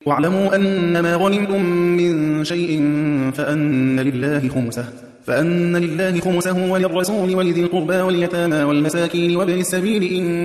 واعلموا أن ما غنمتم من شيء فأن لله خمسه وللرسول ولذي القربى واليتامى والمساكين وابن السبيل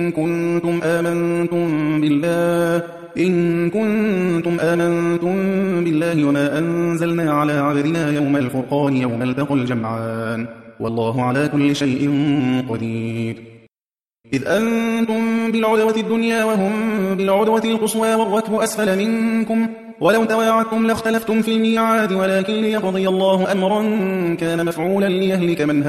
إن كنتم آمنتم بالله وما أنزلنا على عبدنا يوم الفرقان يوم التقى الجمعان والله على كل شيء قدير. إذ أنتم بالعدوة الدنيا وهم بالعدوة القصوى والركب أسفل منكم ولو تواعدتم لاختلفتم في الميعاد ولكن ليقضي الله أمرا كان مفعولا ليهلك من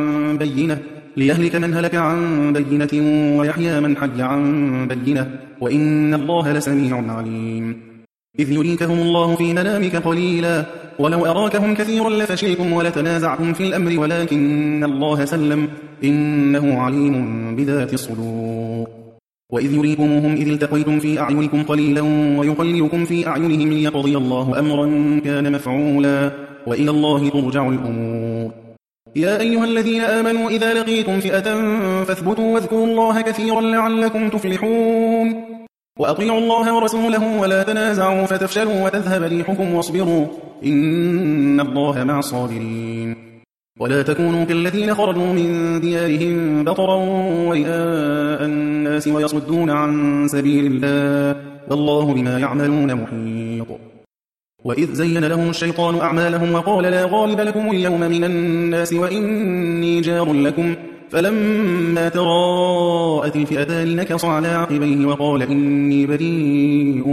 هلك عن بينة ويحيى من حي عن بينة وإن الله لسميع عليم. إذ يريكهم الله في منامك قليلا ولو أراكهم كثيرا لفشلتم ولتنازعتم في الأمر ولكن الله سلم إنه عليم بذات الصدور. وإذ يريكمهم إذ التقيتم في أعينكم قليلا ويقللكم في أعينهم ليقضي الله أمرا كان مفعولا وإلى الله ترجع الأمور. يا أيها الذين آمنوا إذا لقيتم فئة فاثبتوا واذكروا الله كثيرا لعلكم تفلحون. وأطيعوا الله ورسوله ولا تنازعوا فتفشلوا وتذهب ريحكم واصبروا إن الله مع الصابرين. ولا تكونوا كالذين خرجوا من ديارهم بطرا ورئاء الناس ويصدون عن سبيل الله والله بما يعملون محيط. وإذ زين لهم الشيطان أعمالهم وقال لا غالب لكم اليوم من الناس وإني جار لكم فلما تراءت الفئتان نكص على عقبيه وقال إني بريء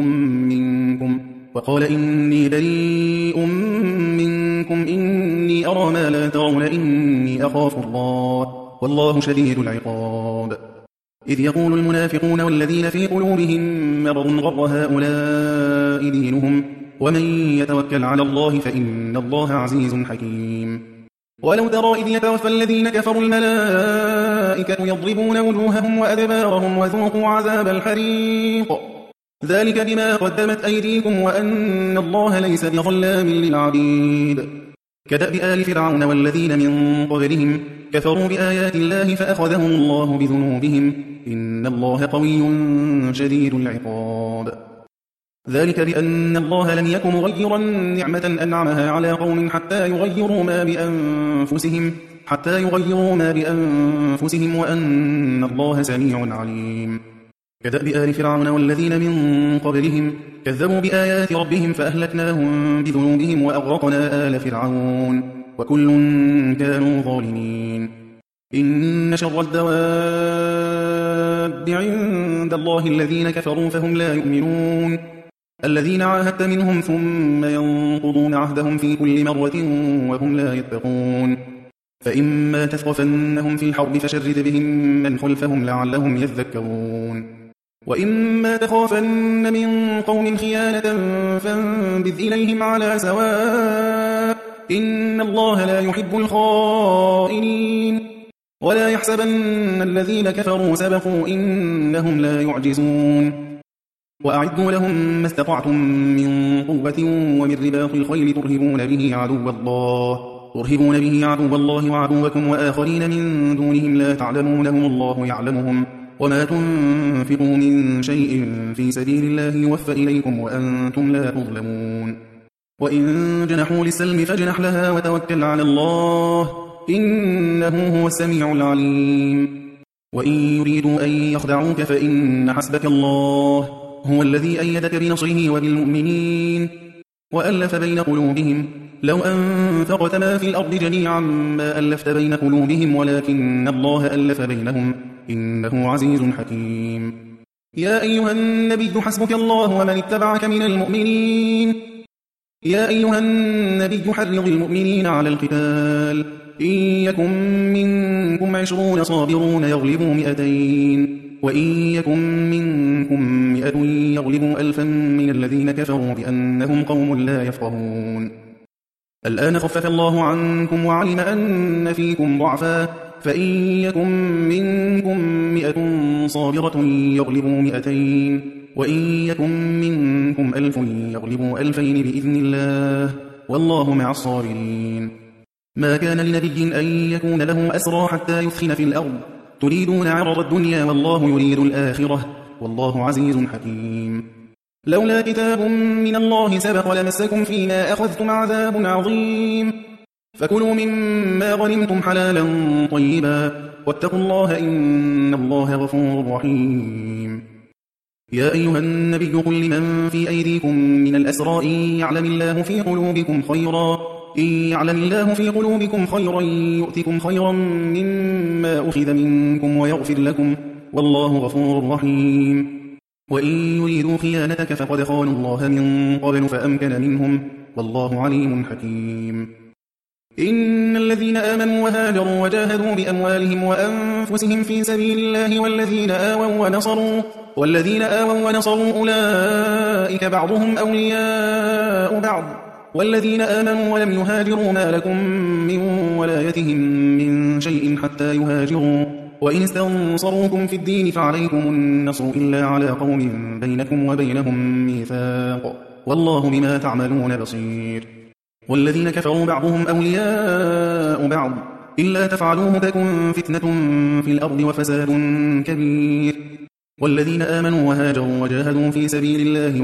منكم إني أرى ما لا ترون إني أخاف الله والله شديد العقاب. إذ يقول المنافقون والذين في قلوبهم مرض غر هؤلاء دينهم ومن يتوكل على الله فإن الله عزيز حكيم. ولو ترى إذ يتوفى الذين كفروا الملائكة يضربون وجوههم وأدبارهم وذوقوا عذاب الحريق ذلك بما قدمت أيديكم وأن الله ليس بظلام للعبيد. كدأب آل فرعون والذين من قبلهم كفروا بآيات الله فأخذهم الله بذنوبهم إن الله قوي شديد العقاب. ذلك بأن الله لم يك مغيرا نعمة أنعمها على قوم حتى يغيروا ما بأنفسهم وأن الله سميع عليم. كدأب آل فرعون والذين من قبلهم كذبوا بآيات ربهم فأهلكناهم بذنوبهم وأغرقنا آل فرعون وكل كانوا ظالمين. إن شر الدواب عند الله الذين كفروا فهم لا يؤمنون الذين عاهدت منهم ثم ينقضون عهدهم في كل مرة وهم لا يتقون. فإما تثقفنهم في الحرب فشرد بهم من خلفهم لعلهم يذكرون. وإما تخافن من قوم خيانة فانبذ إليهم على سواء إن الله لا يحب الخائنين. ولا يحسبن الذين كفروا سبقوا إنهم لا يعجزون. وأعدوا لهم ما استطعتم من قوة ومن رباط الخيل ترهبون به عدو الله وعدوكم وآخرين من دونهم لا تعلمونهم الله يعلمهم وما تنفقوا من شيء في سبيل الله يوفى إليكم وأنتم لا تظلمون. وإن جنحوا للسلم فاجنح لها وتوكل على الله إنه هو السميع العليم. وإن يريدوا أن يخدعوك فإن حسبك الله هو الذي أيدك بنصره وبالمؤمنين وألف بين قلوبهم لو أنفقت ما في الأرض جميعا ما ألفت بين قلوبهم ولكن الله ألف بينهم إنه عزيز حكيم. يا أيها النبي حسبك الله ومن اتبعك من المؤمنين. يا أيها النبي حرض المؤمنين على القتال إن يكن منكم 20 صابرون يغلبوا 200 وإن يكن منكم 100 يغلبوا 1000 من الذين كفروا بأنهم قوم لا يفقهون. الآن خفف الله عنكم وعلم أن فيكم ضعفا فإن يكن منكم 100 صابرة يغلبوا 200 وإن يكن منكم 1000 يغلبوا 2000 بإذن الله والله مع الصابرين. ما كان لنبي أن يكون له أسرى حتى يثخن في الأرض تريدون عرض الدنيا والله يريد الآخرة والله عزيز حكيم. لولا كتاب من الله سبق لمسكم فيما أخذتم عذاب عظيم فكلوا مما غنمتم حلالا طيبا واتقوا الله إن الله غفور رحيم يا أيها النبي قل لمن في أيديكم من الأسرى إن يعلم الله في قلوبكم خيرا يؤتكم خيرا مما أخذ منكم ويغفر لكم والله غفور رحيم وإن يريدوا خيانتك فقد خانوا الله من قبل فأمكن منهم والله عليم حكيم إن الذين آمنوا وهاجروا وجاهدوا بأموالهم وأنفسهم في سبيل الله والذين آووا ونصروا أولئك بعضهم أولياء بعض والذين آمنوا ولم يهاجروا ما لكم من ولايتهم من شيء حتى يهاجروا وإن استنصروكم في الدين فعليكم النصر إلا على قوم بينكم وبينهم ميثاق والله بما تعملون بصير والذين كفروا بعضهم أولياء بعض إلا تفعلوه تكن فتنة في الأرض وفساد كبير والذين آمنوا وهاجروا وجاهدوا في سبيل الله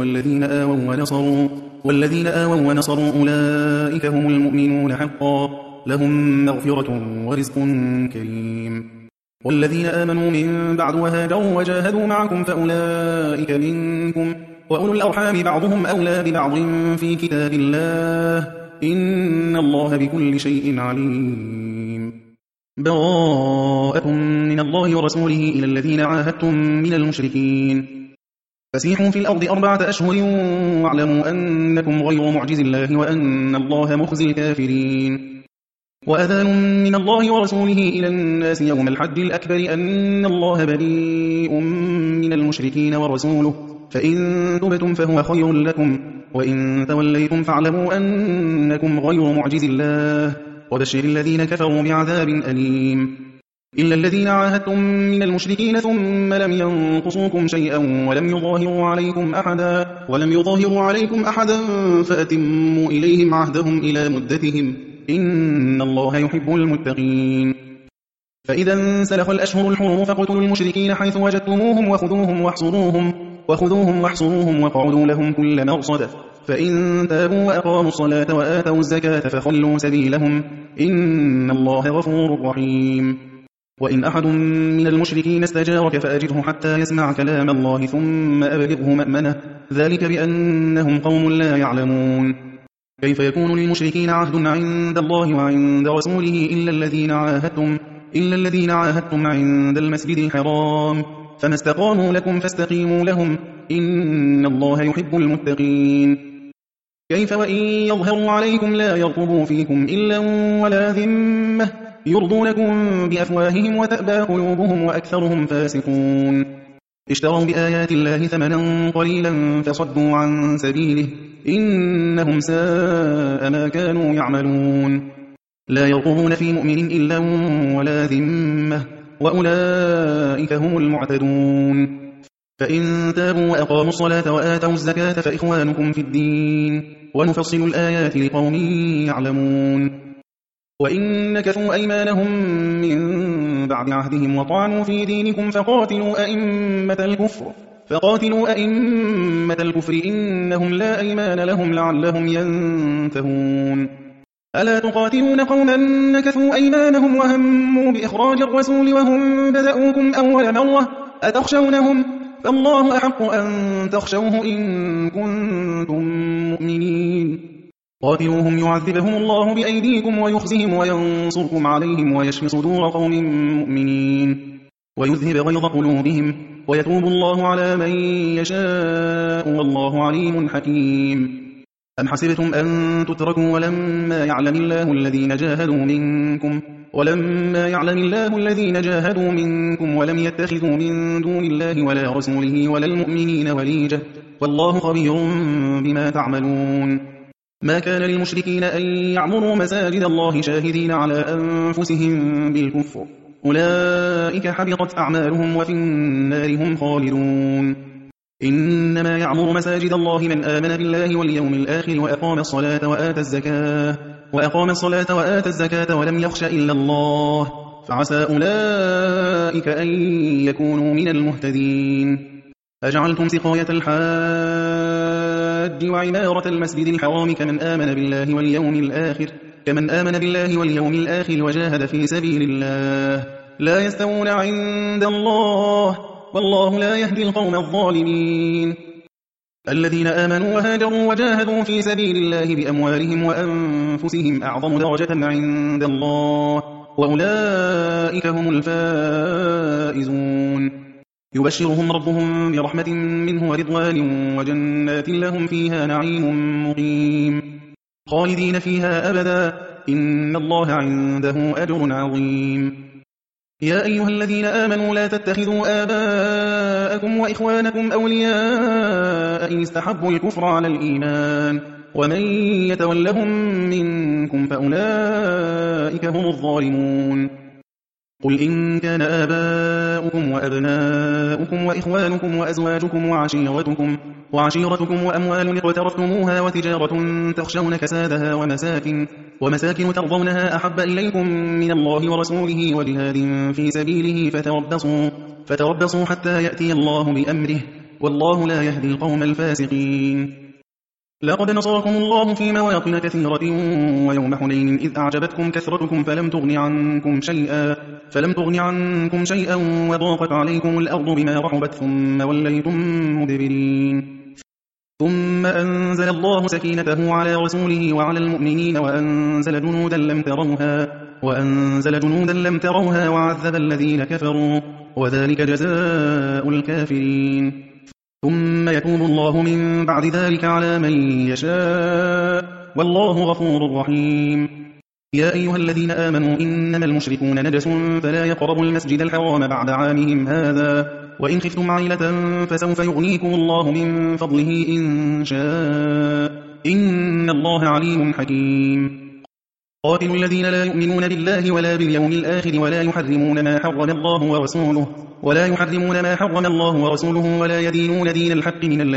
والذين آووا ونصروا أولئك هم المؤمنون حقا لهم مغفرة ورزق كريم والذين آمنوا من بعد وهاجروا وجاهدوا معكم فأولئك منكم وأولو الأرحام بعضهم أولى ببعض في كتاب الله إن الله بكل شيء عليم براءة من الله ورسوله إلى الذين عاهدتم من المشركين فسيحوا في الأرض 4 أشهر واعلموا أنكم غير معجز الله وأن الله مخزي الكافرين وأذان من الله ورسوله إلى الناس يوم الحج الأكبر أن الله بريء من المشركين ورسوله فإن تبتم فهو خير لكم وإن توليتم فاعلموا أنكم غير معجز الله وبشر الذين كفروا بعذاب أليم إلا الذين عاهدتم من المشركين ثم لم ينقصوكم شيئا ولم يظاهروا عليكم أحدا فأتموا إليهم عهدهم إلى مدتهم إن الله يحب المتقين فإذا انسلخ الأشهر الحرم فاقتلوا المشركين حيث وجدتموهم وخذوهم واحصروهم واقعدوا لهم كل مرصد فإن تابوا وأقاموا الصلاة وآتوا الزكاة فخلوا سبيلهم إن الله غفور رحيم وإن أحد من المشركين استجارك فأجره حتى يسمع كلام الله ثم أبلغه مأمنه ذلك بأنهم قوم لا يعلمون كيف يكون للمشركين عهد عند الله وعند رسوله إلا الذين عاهدتم عند المسجد الحرام فما استقاموا لكم فاستقيموا لهم إن الله يحب المتقين كيف وإن يظهروا عليكم لا يرقبوا فيكم إلا ولا ذمة يرضونكم بأفواههم وتأبى قلوبهم وأكثرهم فاسقون اشتروا بآيات الله ثمنا قليلا فصدوا عن سبيله إنهم ساء ما كانوا يعملون لا يرقبون في مؤمن إلا ولا ذمة وأولئك هم المعتدون فإن تابوا وأقاموا الصلاة وآتوا الزكاة فإخوانكم في الدين ونفصل الآيات لقوم يعلمون وإن نكثوا أيمانهم من بعد عهدهم وطعنوا في دينكم فقاتلوا أئمة الكفر إنهم لا أيمان لهم لعلهم ينتهون ألا تقاتلون قوما نكثوا أيمانهم وهموا بإخراج الرسول وهم بدأوكم أول مرة أتخشونهم فالله أحق أن تخشوه إن كنتم مؤمنين قاتلوهم يعذبهم الله بأيديكم ويخزهم وينصركم عليهم ويشفي صدور قوم مؤمنين ويذهب غيظ قلوبهم ويتوب الله على من يشاء والله عليم حكيم أم حسبتم أن تتركوا ولما يعلم الله الذين جاهدوا منكم ولم يتخذوا من دون الله ولا رسوله ولا المؤمنين وليجة والله خبير بما تعملون ما كان للمشركين أن يعمروا مساجد الله شاهدين على أنفسهم بالكفر أولئك حبطت أعمالهم وفي النار هم خالدون إنما يعمر مساجد الله من آمن بالله واليوم الآخر وأقام الصلاة وآتى الزكاة ولم يخش إلا الله فعسى أولئك أن يكونوا من المهتدين أجعلتم سقاية الحاج الحج وعمارة المسجد الحرام كمن آمن بالله واليوم الآخر وجاهد في سبيل الله لا يستوون عند الله والله لا يهدي القوم الظالمين الذين آمنوا وهاجروا وجاهدوا في سبيل الله بأموالهم وأنفسهم أعظم درجة عند الله وأولئك هم الفائزون يبشرهم ربهم برحمة منه ورضوان وجنات لهم فيها نعيم مقيم خالدين فيها أبدا إن الله عنده أجر عظيم يا أيها الذين آمنوا لا تتخذوا آباءكم وإخوانكم أولياء إن استحبوا الكفر على الإيمان ومن يتولهم منكم فأولئك هم الظالمون قل إن كان آباؤكم وأبناؤكم وإخوانكم وأزواجكم وعشيرتكم وأموال اقترفتموها وتجارة تخشون كسادها ومساكن ترضونها أحب إليكم من الله ورسوله وجهاد في سبيله فتربصوا حتى يأتي الله بأمره والله لا يهدي القوم الفاسقين لقد نصركم الله في مواطن كثيرة ويوم حنين إذ أعجبتكم كثرتكم فلم تغن عنكم شيئا وضاقت عليكم الأرض بما رحبت ثم وليتم مدبرين ثم أنزل الله سكينته على رسوله وعلى المؤمنين وأنزل جنودا لم تروها وعذب الذين كفروا وذلك جزاء الكافرين ثم يتوب الله من بعد ذلك على من يشاء والله غفور رحيم يا أيها الذين آمنوا إنما المشركون نجس فلا يقربوا المسجد الحرام بعد عامهم هذا وإن خفتم عيلة فسوف يغنيكم الله من فضله إن شاء إن الله عليم حكيم قاتلوا الذين لا يؤمنون بالله ولا باليوم الآخر ولا يحرمون ما حرم الله ورسوله ولا يدينون دين الحق من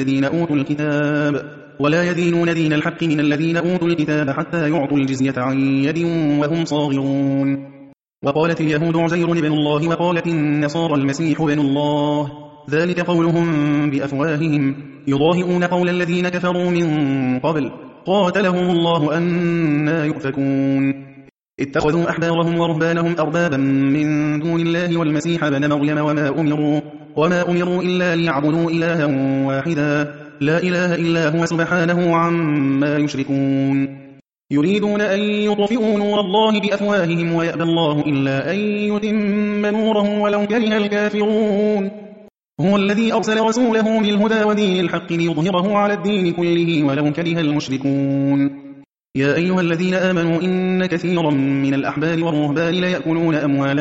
الذين أوتوا الكتاب حتى يعطوا الجزية عن يد وهم صاغرون وقالت اليهود عزير بن الله وقالت النصارى المسيح بن الله ذلك قولهم بأفواههم يضاهئون قول الذين كفروا من قبل قاتلهم الله أنى يؤفكون اتخذوا أحبارهم ورهبانهم أربابا من دون الله والمسيح ابن مريم وما أمروا إلا ليعبدوا إلها واحدا لا إله إلا هو سبحانه عما يشركون يريدون أن يطفئوا نور الله بأفواههم ويأبى الله إلا أن يتم نوره ولو كره الكافرون هو الذي أرسل رسوله بالهدى ودين الحق ليظهره على الدين كله ولو كره المشركون يا أيها الذين آمنوا إن كثيرا من الأحبار والرهبان ليأكلون أموال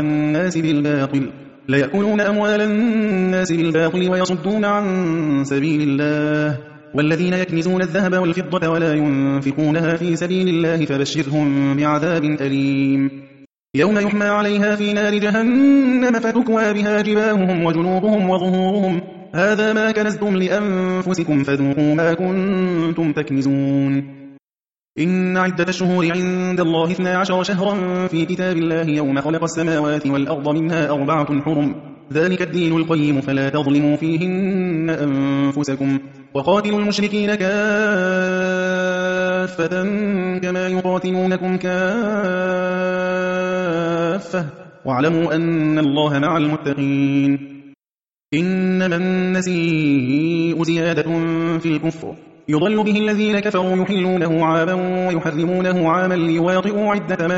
الناس بالباطل ويصدون عن سبيل الله والذين يكنزون الذهب والفضة ولا ينفقونها في سبيل الله فبشرهم بعذاب أليم يوم يحمى عليها في نار جهنم فتكوى بها جباههم وجنوبهم وظهورهم هذا ما كنزتم لأنفسكم فذوقوا ما كنتم تكنزون إن عدة الشهور عند الله 12 شهرا في كتاب الله يوم خلق السماوات والأرض منها 4 حرم ذلك الدين القيم فلا تظلموا فيهن أنفسكم وقاتلوا المشركين كافة كما يقاتلونكم كافة واعلموا أن الله مع المتقين إنما النسيء زيادة في الكفر يضل به الذين كفروا يحلونه عاما ويحرمونه عاما ليواطئوا عدة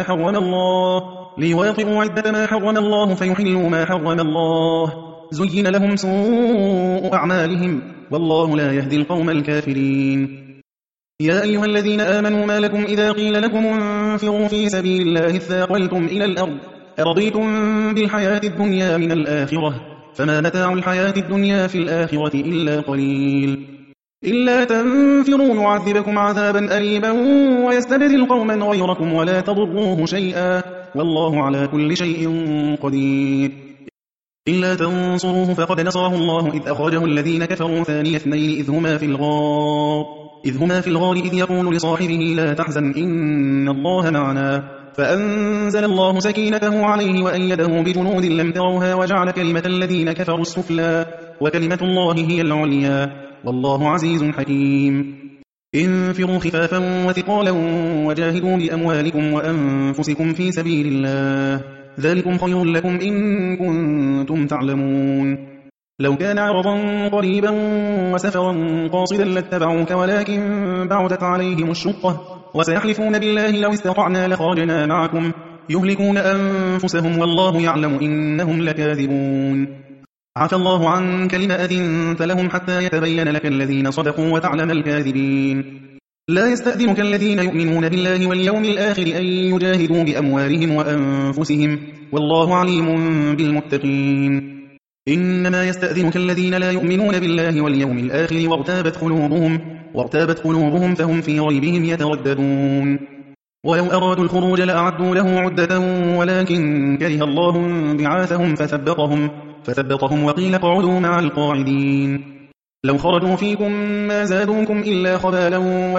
ما حرم الله فيحلوا ما حرم الله زين لهم سوء أعمالهم والله لا يهدي القوم الكافرين يا أيها الذين آمنوا ما لكم إذا قيل لكم انفروا في سبيل الله اثاقلتم إلى الأرض أرضيتم بالحياة الدنيا من الآخرة فما متاع الحياة الدنيا في الآخرة إلا قليل إلا تنفروا يعذبكم عذابا أليما ويستبدل قوما غيركم ولا تضروه شيئا والله على كل شيء قدير إلا تنصروه فقد نصره الله إذ أخرجه الذين كفروا ثاني اثنين إذ هما في الغار إذ يقول لصاحبه لا تحزن إن الله معنا فأنزل الله سكينته عليه وأيده بجنود لم تروها وجعل كلمة الذين كفروا السفلى وكلمة الله هي العليا والله عزيز حكيم انفروا خفافا وثقالا وجاهدوا بأموالكم وأنفسكم في سبيل الله ذلكم خير لكم إن كنتم تعلمون لو كان عرضا قريبا وسفرا قاصدا لاتبعوك ولكن بعدت عليهم الشقة وسيحلفون بالله لو استطعنا لخرجنا معكم يهلكون أنفسهم والله يعلم إنهم لكاذبون عفى الله عنك لما أذنت لهم حتى يتبين لك الذين صدقوا وتعلم الكاذبين لا يستأذنك الذين يؤمنون بالله واليوم الآخر أن يجاهدوا بأموالهم وأنفسهم والله عليم بالمتقين إنما يستأذنك الذين لا يؤمنون بالله واليوم الآخر وارتابت قلوبهم فهم في ريبهم يترددون ولو أرادوا الخروج لأعدوا له عدة ولكن كره الله بعاثهم فثبطهم وقيل اقعدوا مع القاعدين لو خرجوا فيكم ما زادوكم إلا خبالا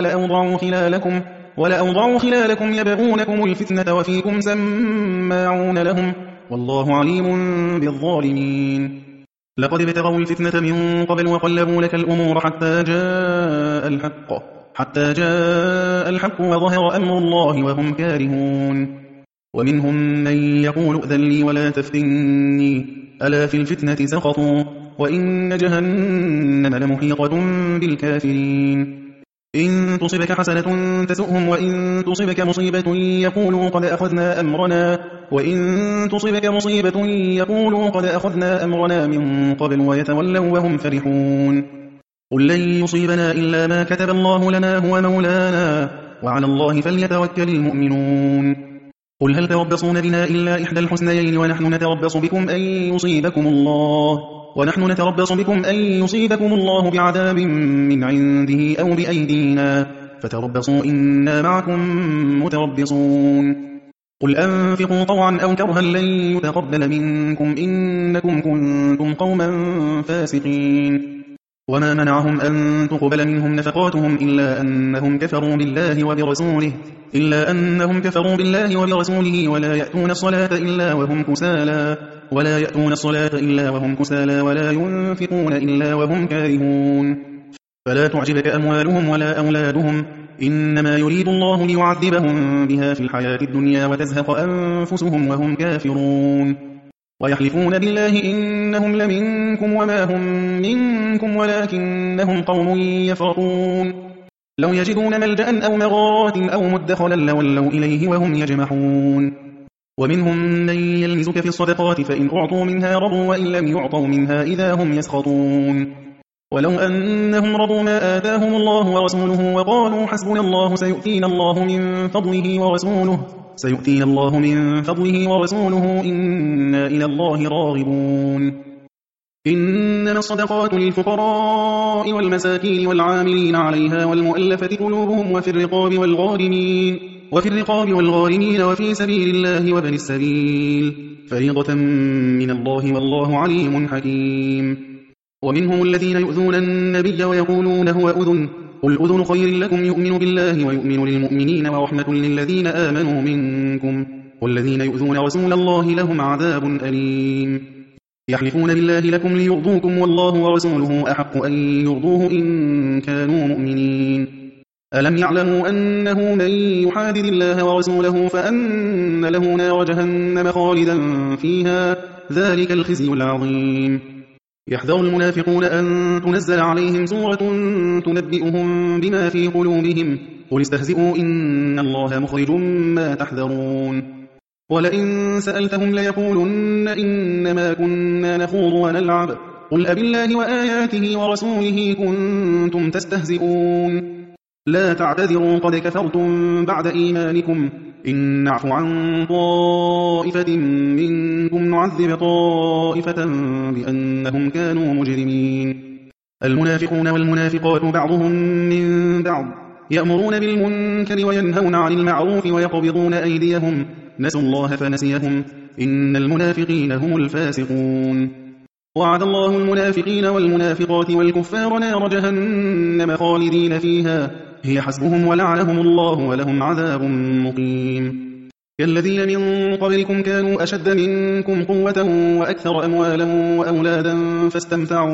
ولأوضعوا خلالكم يبغونكم الفتنة وفيكم سماعون لهم والله عليم بالظالمين لقد ابتغوا الفتنة من قبل وقلبوا لك الأمور حتى جاء الحق وظهر أمر الله وهم كارهون ومنهم من يقول ائذن لي ولا تفتني ألا في الفتنة سقطوا وإن جهنم لمحيطة بالكافرين إن تصبك حسنة تسؤهم وإن تصبك مصيبة يقولوا قد أخذنا أمرنا من قبل ويتولوا وهم فرحون قل لن يصيبنا إلا ما كتب الله لنا هو مولانا وعلى الله فليتوكل المؤمنون قل هل تربصون بنا إلا إحدى الحسنيين ونحن نتربص بكم أن يصيبكم الله بعذاب من عنده أو بأيدينا فتربصوا إنا معكم متربصون قل أنفقوا طوعا أو كرها لن يتقبل منكم إنكم كنتم قوما فاسقين وما منعهم أن تقبل منهم نفقاتهم إلا أنهم كفروا بالله وبرسوله ولا يأتون الصلاة إلا وهم كسالى ولا ينفقون إلا وهم كارهون فلا تعجبك أموالهم ولا أولادهم إنما يريد الله ليعذبهم بها في الحياة الدنيا وتزهق أنفسهم وهم كافرون ويحلفون بالله إنهم لمنكم وما هم منكم ولكنهم قوم يفرقون لو يجدون ملجأ أو مغارات أو مدخلا لولوا إليه وهم يجمحون ومنهم من يلمزك في الصدقات فإن أعطوا منها رضوا وإن لم يعطوا منها إذا هم يسخطون ولو أنهم رضوا ما آتاهم الله ورسوله وقالوا حسبنا الله سيؤتينا الله من فضله ورسوله إنا إلى الله راغبون إنما الصدقات للفقراء والمساكين والعاملين عليها والمؤلفة قلوبهم وفي الرقاب والغارمين وفي سبيل الله وابن السبيل فريضة من الله والله عليم حكيم ومنهم الذين يؤذون النبي ويقولون هو أذن قل أذن خير لكم يؤمن بالله ويؤمن للمؤمنين ورحمة للذين آمنوا منكم والذين يؤذون رسول الله لهم عذاب أليم يحلفون بالله لكم ليرضوكم والله ورسوله أحق أن يرضوه إن كانوا مؤمنين ألم يعلموا أنه من يحادد الله ورسوله فأن له نار جهنم خالدا فيها ذلك الخزي العظيم يحذر المنافقون أن تنزل عليهم سورة تنبئهم بما في قلوبهم قل استهزئوا إن الله مخرج ما تحذرون ولئن سألتهم ليقولن إنما كنا نخوض ونلعب قل أبالله وآياته ورسوله كنتم تستهزئون لا تعتذروا قد كفرتم بعد إيمانكم إن نعف عن طائفة منكم نعذب طائفة بأنهم كانوا مجرمين المنافقون والمنافقات بعضهم من بعض يأمرون بالمنكر وينهون عن المعروف ويقبضون أيديهم نسوا الله فنسيهم إن المنافقين هم الفاسقون وعد الله المنافقين والمنافقات والكفار نار جهنم خالدين فيها هي حسبهم ولعنهم الله ولهم عذاب مقيم كالذين من قبلكم كانوا أشد منكم قوة وأكثر أموالا وأولادا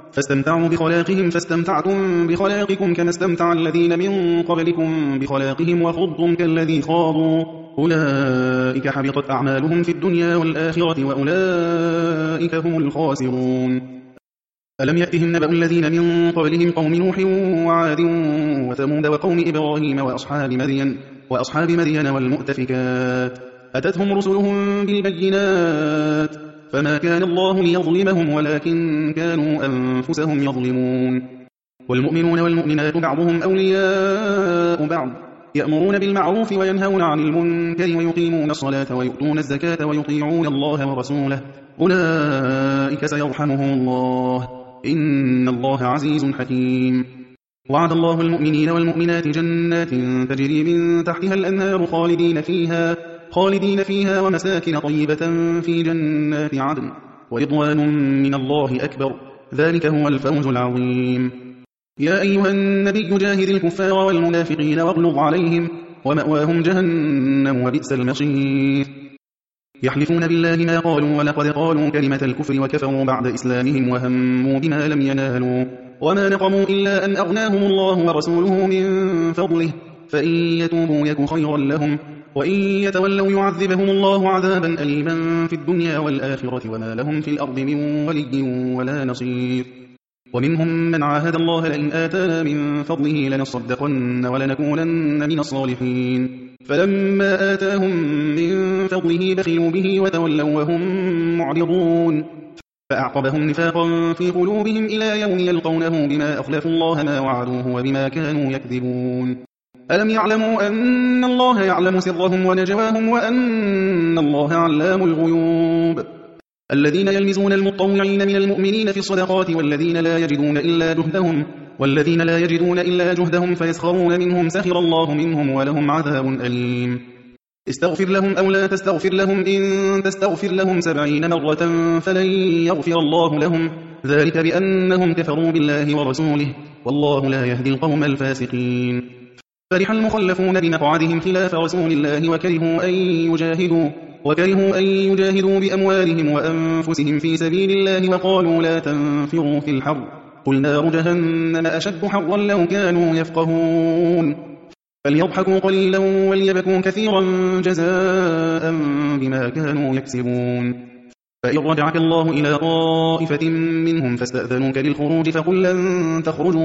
فاستمتعوا بخلاقهم فاستمتعتم بخلاقكم كما استمتع الذين من قبلكم بخلاقهم وخضتم كالذي خاضوا أولئك حبطت أعمالهم في الدنيا والآخرة وأولئك هم الخاسرون. ألم يأتهم نبأ الذين من قبلهم قوم نوح وعاد وثمود وقوم إبراهيم وأصحاب مدين والمؤتفكات أتتهم رسلهم بالبينات فما كان الله ليظلمهم ولكن كانوا أنفسهم يظلمون. والمؤمنون والمؤمنات بعضهم أولياء بعض يأمرون بالمعروف وينهون عن المنكر ويقيمون الصلاة ويؤتون الزكاة ويطيعون الله ورسوله أولئك سيرحمهم الله إن الله عزيز حكيم. وعد الله المؤمنين والمؤمنات جنات تجري من تحتها الأنهار خالدين فيها ومساكن طيبة في جنات عدن ورضوان من الله أكبر ذلك هو الفوز العظيم. يا أيها النبي جاهد الكفار والمنافقين واغلظ عليهم ومأواهم جهنم وبئس المصير. يحلفون بالله ما قالوا ولقد قالوا كلمة الكفر وكفروا بعد إسلامهم وهموا بما لم ينالوا وما نقموا إلا أن أغناهم الله ورسوله من فضله فإن يتوبوا يك خيرا لهم وإن يتولوا يعذبهم الله عذابا أليما في الدنيا والآخرة وما لهم في الأرض من ولي ولا نصير. ومنهم من عاهد الله لئن آتانا من فضله لنصدقن ولنكونن من الصالحين فلما آتاهم من فضله بخلوا به وتولوا وهم معرضون فأعقبهم نفاقا في قلوبهم إلى يوم يلقونه بما أخلفوا الله ما وعدوه وبما كانوا يكذبون. ألم يعلموا أن الله يعلم سرهم ونجواهم وأن الله علام الغيوب. الذين يلمزون المطوعين من المؤمنين في الصدقات والذين لا يجدون إلا جهدهم فيسخرون منهم سخر الله منهم ولهم عذاب أليم. استغفر لهم أو لا تستغفر لهم إن تستغفر لهم 70 مرة فلن يغفر الله لهم ذلك بأنهم كفروا بالله ورسوله والله لا يهدي القوم الفاسقين. فرح المخلفون بمقعدهم خلاف رسول الله وكرهوا أن يجاهدوا بأموالهم وأنفسهم في سبيل الله وقالوا لا تنفروا في الحر قل نار جهنم أشد حرا لو كانوا يفقهون. فليضحكوا قليلا وليبكوا كثيرا جزاء بما كانوا يكسبون. فإن رجعك الله إلى طائفة منهم فاستأذنوك للخروج فقل لن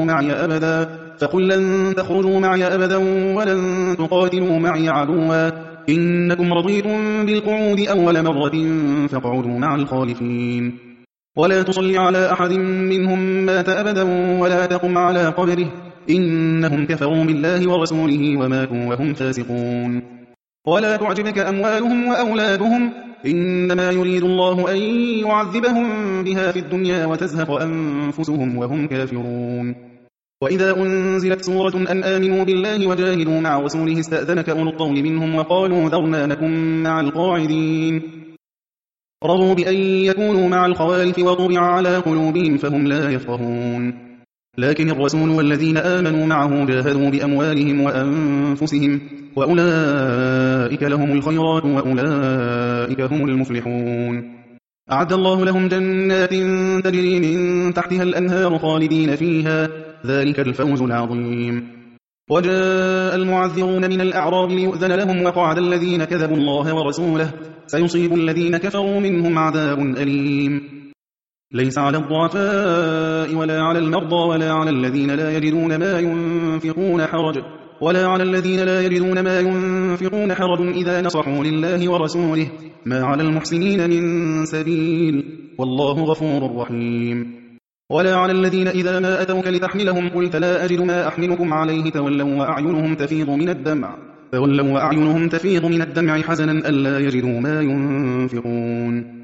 تخرجوا معي أبدا ولن تقاتلوا معي عدوا إنكم رضيتم بالقعود أول مرة فاقعدوا مع الخالفين. ولا تصل على أحد منهم مات أبدا ولا تقم على قبره إنهم كفروا بالله ورسوله وماتوا وهم فاسقون. ولا تعجبك أموالهم وأولادهم إنما يريد الله أن يعذبهم بها في الدنيا وتزهق أنفسهم وهم كافرون. وإذا أنزلت سورة أن آمنوا بالله وجاهدوا مع رسوله استأذنك أولو الطول منهم وقالوا ذرنا نكن مع القاعدين رضوا بأن يكونوا مع الخوالف وطبع على قلوبهم فهم لا يفقهون. لكن الرسول والذين آمنوا معه جاهدوا بأموالهم وأنفسهم وأولئك لهم الخيرات وأولئك هم المفلحون. أعد الله لهم جنات تجري من تحتها الأنهار خالدين فيها ذلك الفوز العظيم. وجاء المعذرون من الأعراب ليؤذن لهم وقعد الذين كذبوا الله ورسوله سيصيب الذين كفروا منهم عذاب أليم. ليس على الضعفاء ولا على المرضى ولا على الذين لا يجدون ما ينفقون حرج إذا نصحوا لله ورسوله ما على المحسنين من سبيل والله غفور رحيم. ولا على الذين إذا ما أتوك لتحملهم قلت لا أجد ما أحملكم عليه تولوا وأعينهم تفيض من الدمع حزنا ألا يجدوا ما ينفقون.